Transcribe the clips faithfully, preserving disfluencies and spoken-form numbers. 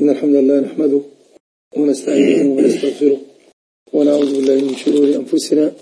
إن الحمد لله نحمده ونستعينه ونستغفره ونعوذ بالله من شرور أنفسنا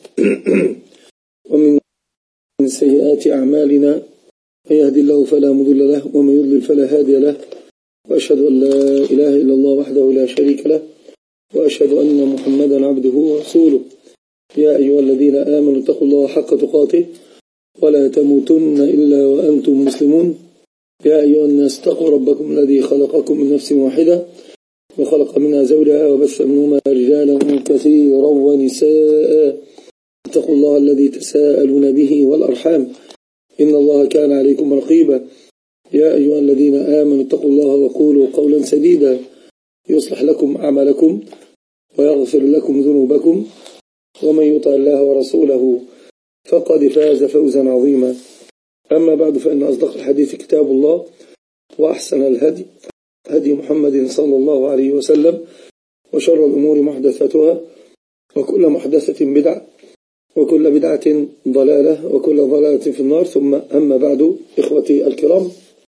ومن سيئات أعمالنا. من يهدي الله فلا مضل له ومن يضلل فلا هادي له، وأشهد أن لا إله إلا الله وحده لا شريك له، وأشهد أن محمدا عبده ورسوله. يا أيها الذين آمنوا اتقوا الله حق تقاته ولا تموتن إلا وأنتم مسلمون. يا أيها الناس اتقوا ربكم الذي خلقكم من نفس واحدة وخلق منها زوجها وبث منهما رجالا كثيرا ونساء. اتقوا الله الذي تساءلون به والأرحام إن الله كان عليكم رقيبا. يا أيها الذين آمنوا اتقوا الله وقولوا قولا سديدا يصلح لكم أعمالكم ويغفر لكم ذنوبكم، ومن يطع الله ورسوله فقد فاز فوزا عظيما. أما بعد، فإن أصدق الحديث كتاب الله، وأحسن الهدي هدي محمد صلى الله عليه وسلم، وشر الأمور محدثاتها، وكل محدثة بدعة، وكل بدعة ضلالة، وكل ضلالة في النار. ثم أما بعد، إخوتي الكرام،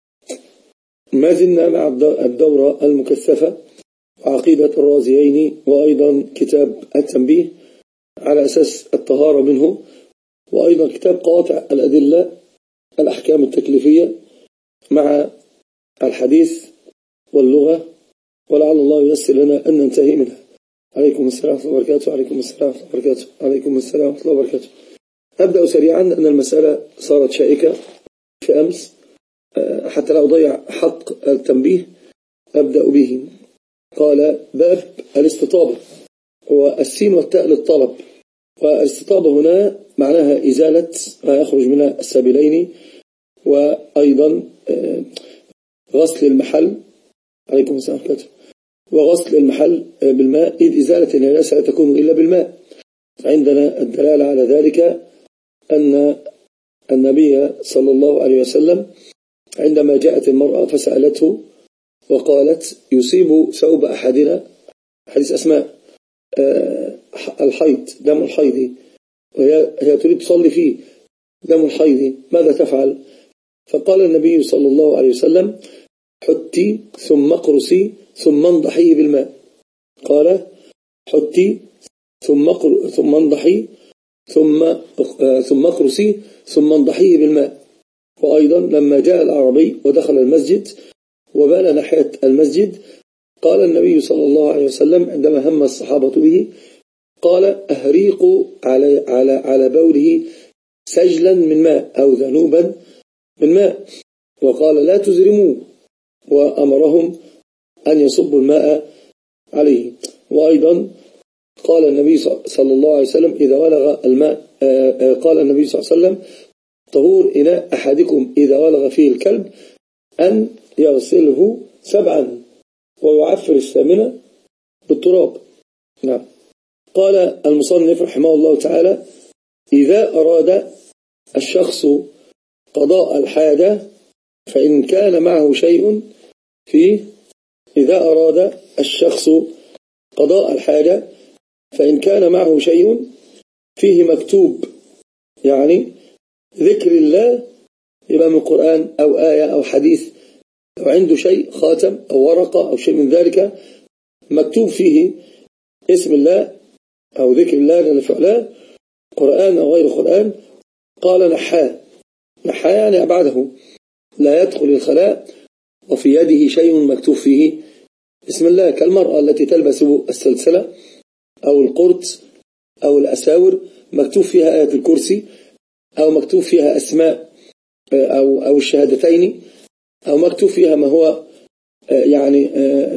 ما زلنا مع الدورة المكثفة عقيدة الرازيين، وأيضا كتاب التنبيه على أساس الطهارة منه، وأيضا كتاب قواطع الأدلة الأحكام التكليفية مع الحديث واللغة، ولعل الله ييسر لنا أن ننتهي منها. عليكم السلام ورحمة الله وبركاته. عليكم السلام ورحمة الله وبركاته. عليكم السلام ورحمة الله وبركاته. أبدأ سريعا أن المسألة صارت شائكة في أمس، حتى لا أضيع حق التنبيه أبدأ به. قال: باب الاستطابة، والسين والتاء للطلب، والاستطابة هنا معناها إزالة ما يخرج من السبيلين، وأيضا غسل المحل. عليكم السلام ورحمة الله. وغسل المحل بالماء، إذ إزالة النجاسة لا تكون إلا بالماء. عندنا الدلالة على ذلك أن النبي صلى الله عليه وسلم عندما جاءت المرأة فسألته وقالت: يصيب ثوب أحدنا، حديث أسماء، الحيض، دم الحيض، وهي تريد تصلي فيه، دم الحيض، ماذا تفعل؟ فقال النبي صلى الله عليه وسلم: حتي ثم اقرصي ثم انضحي بالماء. قال: حتي ثم ثم انضحي ثم ثم اقرصي ثم انضحي بالماء. وأيضا لما جاء الأعرابي ودخل المسجد وبال ناحية المسجد، قال النبي صلى الله عليه وسلم عندما هم الصحابة به، قال: أهريقوا على على على بوله سجلا من ماء أو ذنوبا من ماء، وقال: لا تزرموا، وأمرهم أن يصبوا الماء عليه. وأيضا قال النبي صلى الله عليه وسلم: إذا ولغ الماء، قال النبي صلى الله عليه وسلم: طهور إناء أحدكم إذا ولغ فيه الكلب أن يغسله سبعا ويعفر الثامنة بالتراب. نعم. قال المصنف رحمه الله تعالى: إذا أراد الشخص قضاء الحاجة فإن كان معه شيء فيه إذا أراد الشخص قضاء الحاجة فإن كان معه شيء فيه مكتوب، يعني ذكر الله، يبقى من القرآن أو آية أو حديث، أو عنده شيء، خاتم أو ورقة أو شيء من ذلك مكتوب فيه اسم الله أو ذكر الله جل في علاه، قرآن أو غير قرآن، قال: نحاه. نحاه يعني أبعده، لا يدخل الخلاء وفي يده شيء مكتوب فيه بسم الله، كالمرأة التي تلبس السلسلة أو القرط أو الأساور مكتوب فيها آية الكرسي، أو مكتوب فيها أسماء أو أو الشهادتين، أو مكتوب فيها ما هو يعني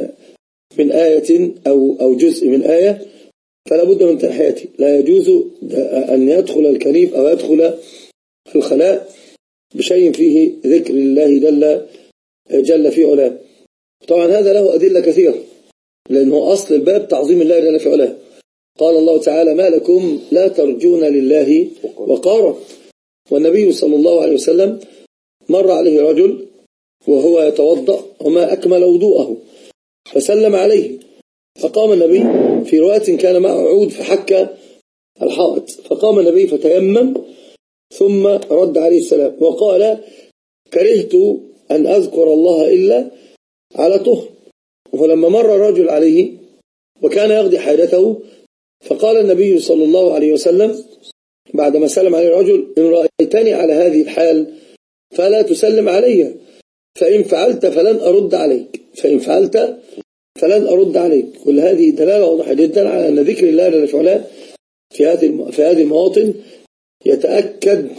من آية أو أو جزء من آية، فلا بد من تنحيته. لا يجوز أن يدخل الكنيف أو يدخل الخلاء بشيء فيه ذكر الله جل جل في علاه. طبعا هذا له أدلة كثيرة، لأنه أصل الباب تعظيم الله جل في علاه. قال الله تعالى: ما لكم لا ترجون لله وقارا. والنبي صلى الله عليه وسلم مر عليه رجل وهو يتوضأ وما أكمل وضوءه، فسلم عليه، فقام النبي، في رواية كان معه عود فحك الحائط، فقام النبي فتيمم ثم رد عليه السلام وقال: كرهت أن أذكر الله إلا على طهر. ولما مر رجل عليه وكان يقضي حاجته فقال النبي صلى الله عليه وسلم بعدما سلم عليه الرجل: إن رأيتني على هذه الحال فلا تسلم علي، فإن فعلت فلن أرد عليك فإن فعلت فلن أرد عليك. كل هذه دلالة واضحة جدا على أن ذكر الله جل وعلا في هذه في هذه المواطن يتأكد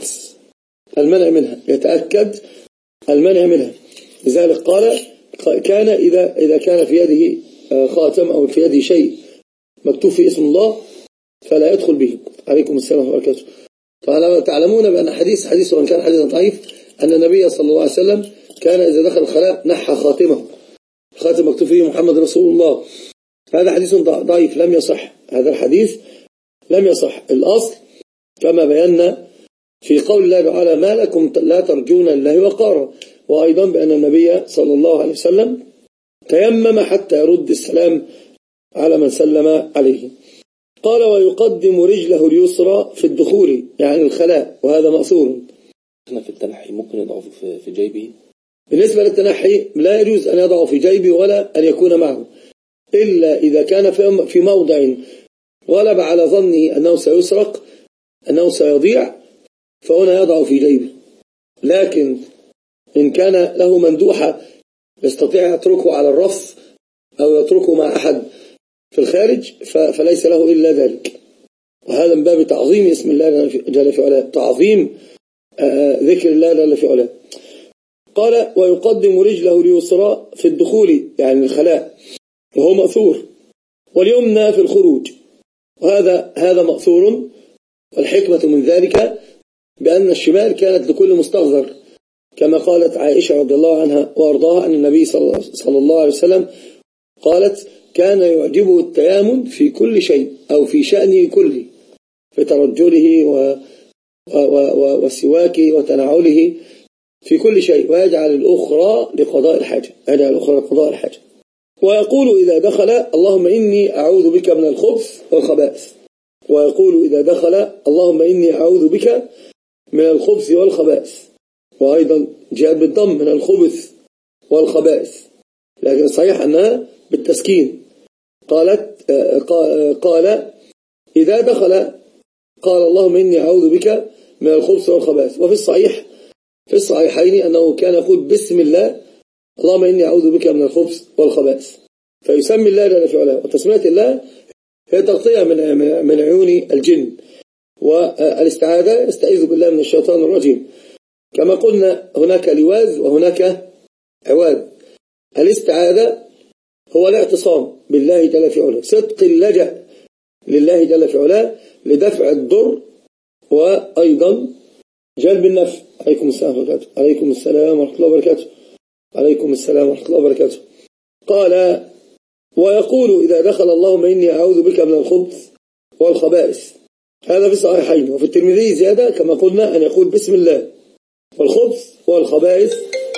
المنع منها يتأكد المنع منها لذلك قال: كان إذا إذا كان في يده خاتم أو في يده شيء مكتوب فيه اسم الله فلا يدخل به. عليكم السلام ورحمة الله وبركاته. تعلمون بأن حديث حديث وإن كان حديثا ضعيف أن النبي صلى الله عليه وسلم كان إذا دخل الخلاء نحى خاتمه، خاتم مكتوب فيه محمد رسول الله. هذا حديث ضعيف لم يصح، هذا الحديث لم يصح. الأصل كما بينا في قول الله تعالى: ما لكم لا ترجون الله وقارا، وأيضا بأن النبي صلى الله عليه وسلم تيمم حتى يرد السلام على من سلم عليه. قال: ويقدم رجله اليسرى في الدخول يعني الخلاء، وهذا مأثور. في التنحي ممكن يضعه في جيبه؟ بالنسبة للتنحي لا يجوز أن يضعه في جيبه ولا أن يكون معه، إلا إذا كان في موضع غلب على ظنه أنه سيسرق أنه سيضيع فهنا يضع في جيبه. لكن إن كان له مندوحة يستطيع يتركه على الرف أو يتركه مع أحد في الخارج فليس له إلا ذلك، وهذا من باب تعظيم اسم الله جل في علاه، تعظيم ذكر الله جل في علاه. قال: ويقدم رجله اليسرى في الدخول يعني الخلاء، وهو مأثور، واليمنى في الخروج، وهذا هذا مأثور. والحكمة من ذلك بأن الشمال كانت لكل مستغذر، كما قالت عائشة رضي الله عنها وأرضاها أن النبي صلى الله عليه وسلم قالت: كان يعجبه التيامن في كل شيء أو في شأنه كله، في ترجله وسواكه وتنعله في كل شيء، ويجعل الأخرى لقضاء الحاجة يجعل الأخرى لقضاء الحاجة ويقول إذا دخل: اللهم إني أعوذ بك من الخبث والخبائث. ويقول إذا دخل: اللهم إني أعوذ بك من الخبث والخبائث. وأيضا جاءت بالضم من الخبث والخبائث، لكن صحيح أنها بالتسكين. قالت قال إذا دخل قال: اللهم إني أعوذ بك من الخبث والخبائث. وفي الصحيح في الصحيحين أنه كان يقول بسم الله: اللهم إني أعوذ بك من الخبث والخبائث. فيسمي الله جل في علاه، وتسمية الله هي تغطية من من عيون الجن، والاستعاذة يستعيذ بالله من الشيطان الرجيم. كما قلنا هناك لواذ وهناك عواذ. الاستعاذة هو الاعتصام بالله جل في علاه، صدق اللجأ لله جل في علاه لدفع الضر وأيضا جلب النفع. عليكم السلام ورحمة الله عليكم السلام ورحمة الله وبركاته عليكم السلام ورحمة الله وبركاته. قال: ويقول إذا دخل: اللهم إني أعوذ بك من الخبث والخبائث. هذا في الصحيحين. وفي الترمذي زيادة كما قلنا أن يقول بسم الله. والخبث والخبائث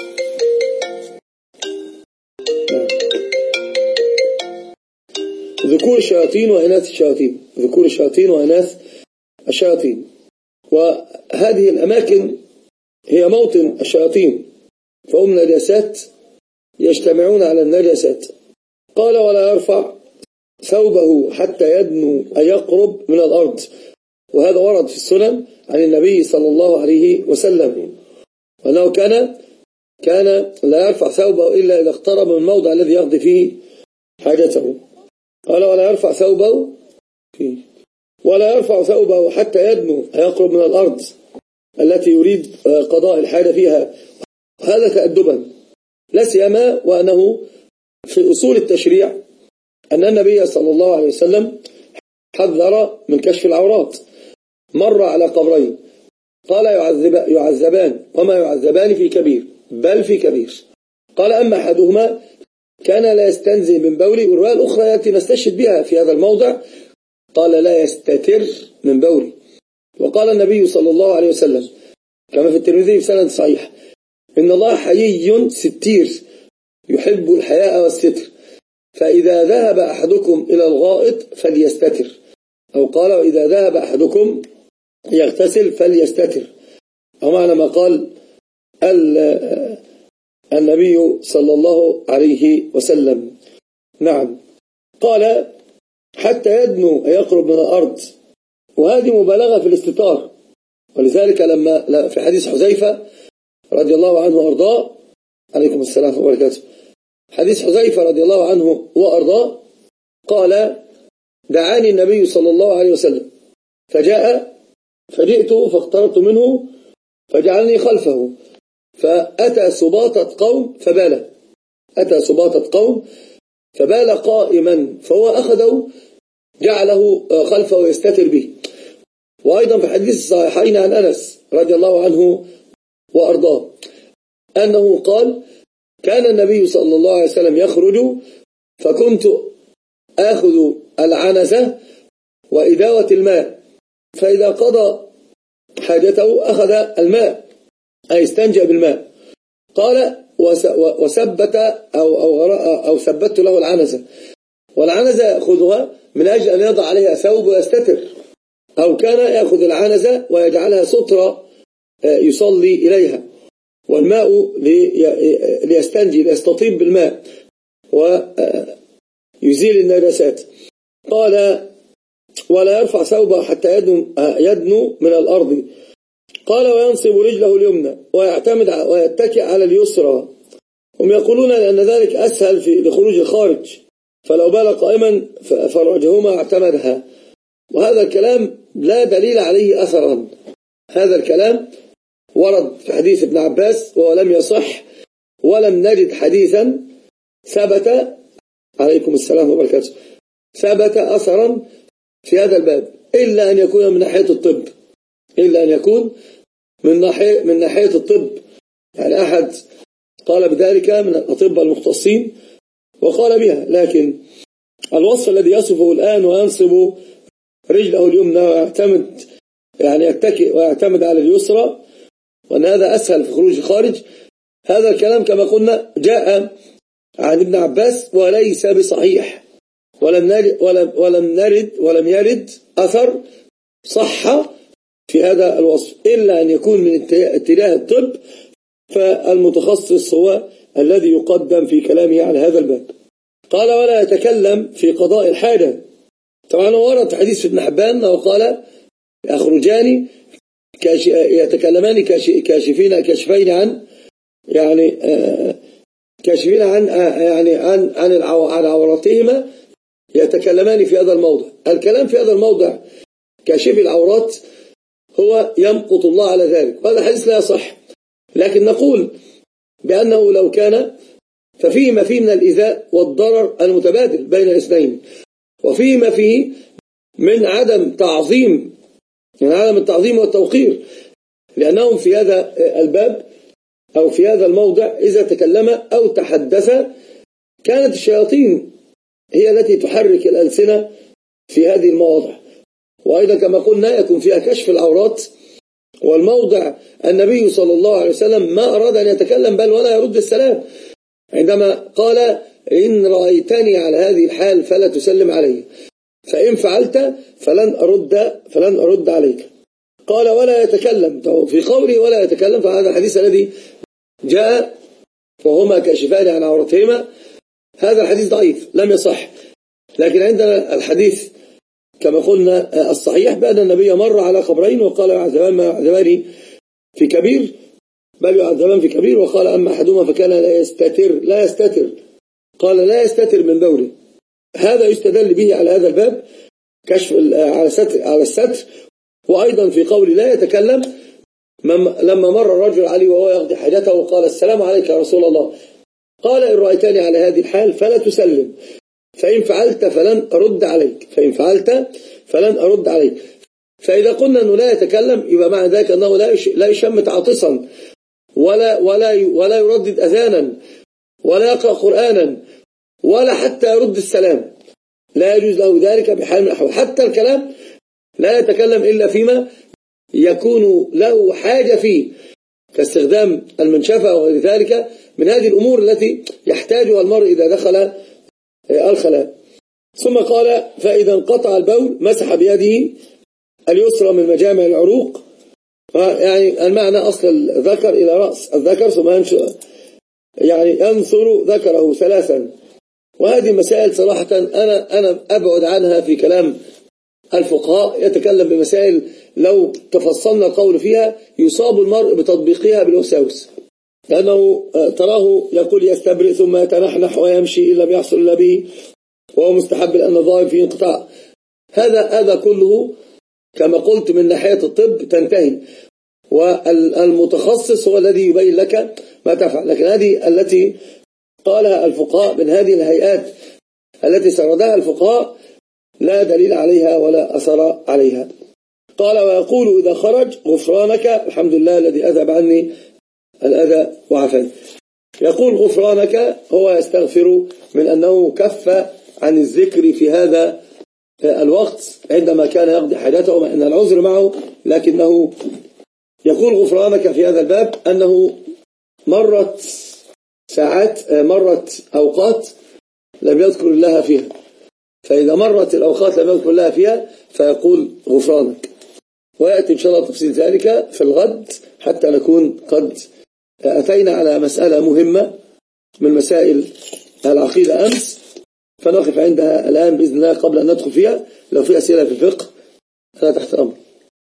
ذكور الشياطين وإناث الشياطين ذكور الشياطين وإناث الشياطين. وهذه الأماكن هي موطن الشياطين، فهم نجاسات يجتمعون على النجاسات. قال: ولا يرفع ثوبه حتى يدنو أي يقرب من الأرض. وهذا ورد في السنن عن النبي صلى الله عليه وسلم، وأنه كان كان لا يرفع ثوبه إلا إذا اقترب من الموضع الذي يقضي فيه حاجته. قال: ولا يرفع ثوبه فيه ولا يرفع ثوبه حتى يدنو أي يقرب من الأرض التي يريد قضاء الحاجة فيها. هذا تأدبا، لا سيما وأنه في أصول التشريع أن النبي صلى الله عليه وسلم حذر من كشف العورات. مر على قبرين قال: يعذب يعذبان وما يعذبان في كبير بل في كبير. قال: أما أحدهما كان لا يستنزه من بولي، والرواية الأخرى التي نستشهد بها في هذا الموضع قال: لا يستتر من بولي. وقال النبي صلى الله عليه وسلم كما في الترمذي بسند صحيح: إن الله حيي ستير يحب الحياء والستر، فإذا ذهب أحدكم إلى الغائط فليستتر. أو قال: وإذا ذهب أحدكم يغتسل فليستتر، أو معنى ما قال النبي صلى الله عليه وسلم. نعم. قال حتى يدنو يقرب من الأرض، وهذه مبالغة في الاستتار. ولذلك لما في حديث حذيفة رضي الله عنه وأرضاه، عليكم السلام وبركاته، حديث حذيفة رضي الله عنه وأرضاه قال دعاني النبي صلى الله عليه وسلم فجاء فجئت فاقتربت منه فجعلني خلفه، فأتى سباطة قوم فبال أتى سباطة قوم فبال قائما، فهو أخذه جعله خلفه يستتر به. وأيضا في حديث الصحيحين عن أنس رضي الله عنه وأرضاه أنه قال كان النبي صلى الله عليه وسلم يخرج فكنت آخذ العنزة وإداوة الماء، فإذا قضى حاجته أخذ الماء أي استنجى بالماء. قال وثبت أو, أو, أو ثبت له العنزة، والعنزة يأخذها من أجل أن يضع عليها ثوب ويستتر، أو كان يأخذ العنزة ويجعلها سترة يصلي إليها، والماء ليستنجي ليستطيب بالماء ويزيل النجاسات. قال ولا يرفع ثوبه حتى يدنو, يدنو من الأرض. قال وينصب رجله اليمنى ويعتمد ويتكئ على اليسرى. هم يقولون لأن ذلك أسهل في لخروج الخارج، فلو بال قائما فرجهما اعتمدها. وهذا الكلام لا دليل عليه أثرا، هذا الكلام ورد في حديث ابن عباس وهو لم يصح، ولم نجد حديثا ثبت عليكم السلام وبركاته ثبت أثرا في هذا الباب، إلا أن يكون من ناحية الطب إلا أن يكون من ناحية من ناحية الطب، يعني أحد قال بذلك من الأطباء المختصين وقال بها. لكن الوصف الذي يصفه الآن وينصب رجله اليمنى ويعتمد يعني يتكئ ويعتمد على اليسرى وأن هذا أسهل في خروج الخارج، هذا الكلام كما قلنا جاء عن ابن عباس وليس بصحيح، ولم نرد ولم ولم نرد ولم يرد أثر صح في هذا الوصف، إلا أن يكون من اتجاه الطب، فالمتخصص هو الذي يقدم في كلامه على هذا الباب. قال ولا يتكلم في قضاء الحاجة. طبعا ورد حديث ابن حبان وقال يخرجان يتكلمان كاشفين كاشفين عن يعني كاشفين عن يعني عن عن عن عوراتهما، يتكلمان في هذا الموضع. الكلام في هذا الموضع كاشف العورات هو يمقت الله على ذلك، وهذا الحديث لا يصح، لكن نقول بأنه لو كان ففيه ما فيه من الإيذاء والضرر المتبادل بين الاثنين، وفيه ما فيه من عدم تعظيم من عدم التعظيم والتوقير، لأنهم في هذا الباب أو في هذا الموضع إذا تكلم أو تحدث كانت الشياطين هي التي تحرك الألسنة في هذه المواضع. وأيضا كما قلنا يكون فيها كشف العورات، والموضع النبي صلى الله عليه وسلم ما أراد أن يتكلم بل ولا يرد السلام، عندما قال إن رأيتني على هذه الحال فلا تسلم علي، فإن فعلت فلن أرد فلن أرد عليك. قال ولا يتكلم، في قوله ولا يتكلم فهذا الحديث الذي جاء وهما كاشفان عن عورتهما، هذا الحديث ضعيف لم يصح. لكن عندنا الحديث كما قلنا الصحيح بأن النبي مر على قبرين وقال يعذبان ما يعذبان في كبير بل يعذبان في كبير، وقال أما أحدهما فكان لا يستتر لا يستتر قال لا يستتر من بوله. هذا يستدل به على هذا الباب كشف على الستر على الستر. وأيضا في قول لا يتكلم لما مر الرجل عليه وهو يقضي حاجته وقال السلام عليك يا رسول الله، قال إن رأيتني على هذه الحال فلا تسلم، فإن فعلت فلن أرد عليك فإن فعلت فلن أرد عليك. فإذا قلنا أنه لا يتكلم يبقى معنى ذلك أنه لا يشمت عاطسا ولا ولا ولا يردد أذانا ولا يقرأ قرآنا ولا حتى يرد السلام، لا يجوز له ذلك بحال من الأحوال. حتى الكلام لا يتكلم إلا فيما يكون له حاجة فيه، كاستخدام المنشفة وغير ذلك من هذه الأمور التي يحتاجها المرء إذا دخل الخلاء. ثم قال فإذا انقطع البول مسح بيده اليسرى من مجامع العروق، يعني المعنى أصل الذكر إلى رأس الذكر، ثم يعني ينثر ذكره ثلاثا وهذه مسائل صراحة أنا أنا أبعد عنها في كلام الفقهاء. يتكلم بمسائل لو تفصلنا القول فيها يصاب المرء بتطبيقها بالوساوس، لأنه تراه يقول يستبرئ ثم يتنحنح ويمشي إن لم يحصل إلا به، وهو مستحب لأن الظاهر فيه انقطاع. هذا هذا كله كما قلت من ناحية الطب تنتهي، والمتخصص هو الذي يبين لك ما تفعل. لكن هذه التي قالها الفقهاء من هذه الهيئات التي سردها الفقهاء لا دليل عليها ولا أثر عليها. قال ويقول إذا خرج غفرانك، الحمد لله الذي أذهب عني الأذى وعافاني. يقول غفرانك هو يستغفر من أنه كف عن الذكر في هذا الوقت عندما كان يقضي حاجته مع أن العذر معه، لكنه يقول غفرانك في هذا الباب أنه مرت ساعات مرت أوقات لم يذكر الله فيها، فإذا مرت الأوقات لم يذكر الله فيها فيقول غفرانك. ويأتي إن شاء الله تفصيل ذلك في الغد حتى نكون قد أتينا على مسألة مهمة من مسائل العقيدة أمس، فنقف عندها الآن بإذن الله قبل أن ندخل فيها. لو في أسئلة في الفقه أنا تحت أمر.